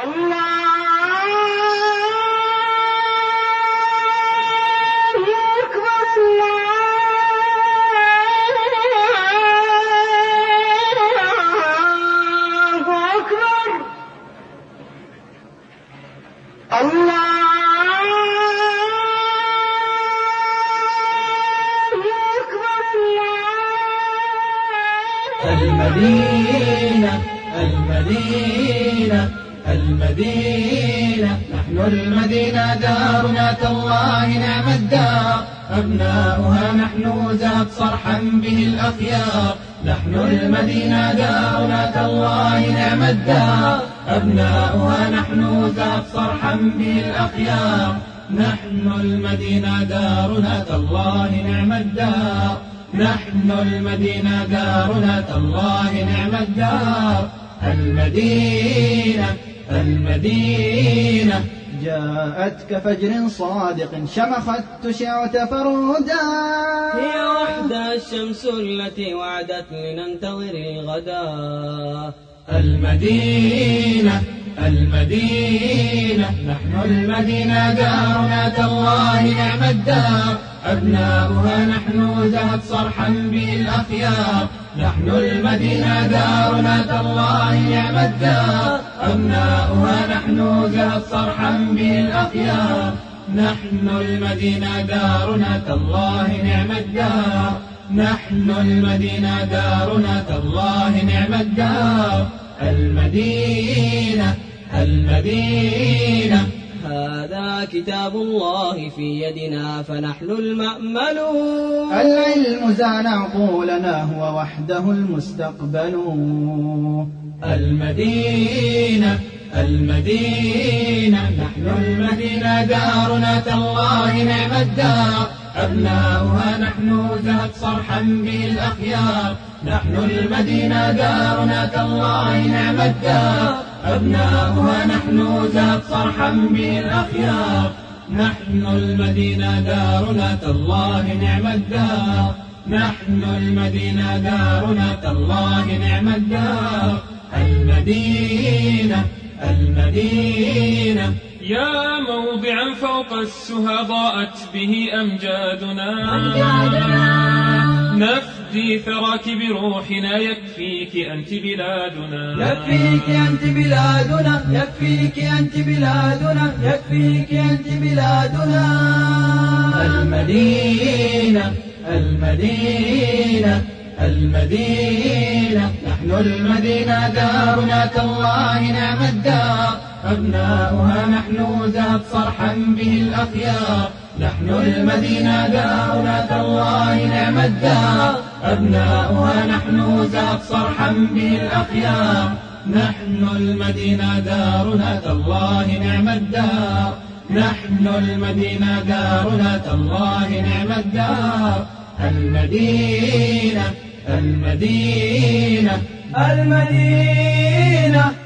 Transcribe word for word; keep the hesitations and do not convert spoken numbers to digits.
المدينة المدينة المدينة نحن المدينة دارنا تالله نعم الدار أبناؤها نحن زهت صرحا به الأخيار نحن المدينة دارنا تالله نعم الدار أبناؤها نحن زهت صرحا به الأخيار نحن المدينة دارنا تالله نعم الدار نحن المدينة دارنا تالله نعم الدار المدينة المدينة جاءت كفجر صادق شمخت تشع تفرودا هي وحدها الشمس التي وعدت لننتظر الغدا المدينة المدينة نحن المدينة دارنا تالله نعم الدار أبناؤها نحن زهت صرحا بالأخيار نحن المدينة دارنا تالله نعم الدار أبناؤها نحن زهت صرحا بالأخيار نحن المدينة دارنا تالله نعم الدار نحن المدينة دارنا تالله نعم الدار المدينة المدينة هذا كتاب الله في يدنا فنحن المأمل العلم زان عقولنا هو وحده المستقبل المدينة المدينة نحن المدينة دارنا تالله نعم الدار أبناؤها نحن زهت صرحا بالأخيار نحن المدينة دارنا تالله نعم الدار أبناؤها نحن زهت صرحا بالأخيار نحن المدينة دارنا تالله نعم الدار نحن المدينة دارنا تالله نعم الدار المدينة المدينة يا موضعا فوق السهى ضاءت به أمجادنا, أمجادنا نفدي ثراك بروحنا يكفيك أنت بلادنا يكفيك أنت بلادنا يكفيك أنت بلادنا يكفيك أنت بلادنا المدينة المدينة المدينة نحن المدينة دارنا تالله نعم الدار أبناؤها نحن زهت صرحا به الأخيار نحن المدينة دارنا تالله نعم الدار أبناؤها نحن زهت صرحا به الأخيار نحن المدينة دارنا تالله نعم الدار نحن المدينة دارنا تالله نعم الدار المدينة المدينة المدينة